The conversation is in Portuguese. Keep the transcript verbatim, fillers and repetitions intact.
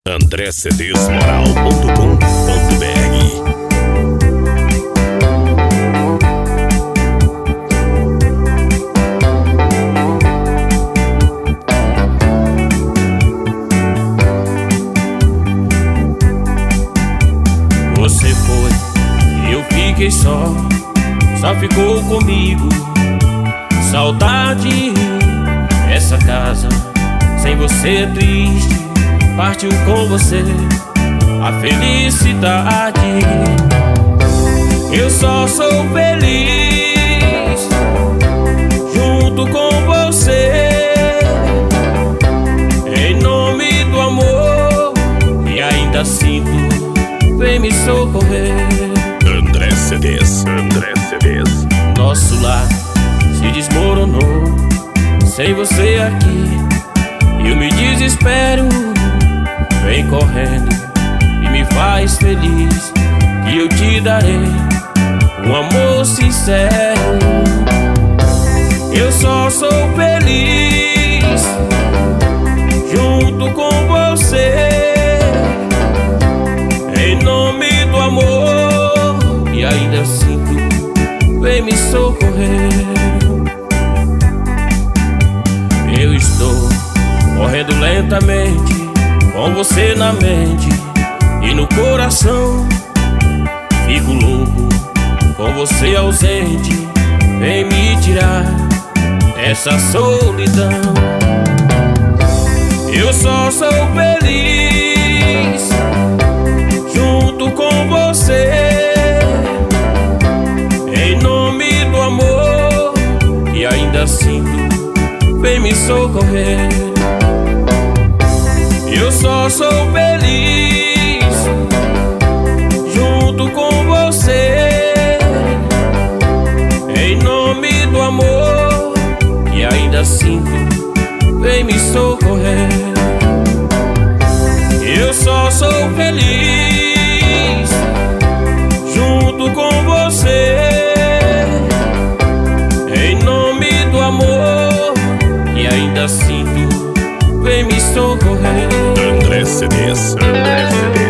André C Ds Moral ponto com ponto B R. Você foi, eu fiquei só, só ficou comigo saudade. Essa casa sem você triste, partiu com você a felicidade. Eu só sou feliz junto com você, em nome do amor, e ainda sinto, vem me socorrer. André C Ds, André C Ds. Nosso lar se desmoronou sem você aqui, e eu me desespero. Vem correndo e me faz feliz, que eu te darei um amor sincero. Eu só sou feliz junto com você, em nome do amor, e ainda sinto, vem me socorrer. Eu estou morrendo lentamente, com você na mente e no coração. Fico louco com você ausente, vem me tirar dessa solidão. Eu só sou feliz junto com você, em nome do amor, e ainda sinto, vem me socorrer. Eu só sou feliz junto com você, em nome do amor, e ainda sinto, vem me socorrer. Eu só sou feliz junto com você, em nome do amor, e ainda sinto, vem me socorrer. André C Ds, André C Ds.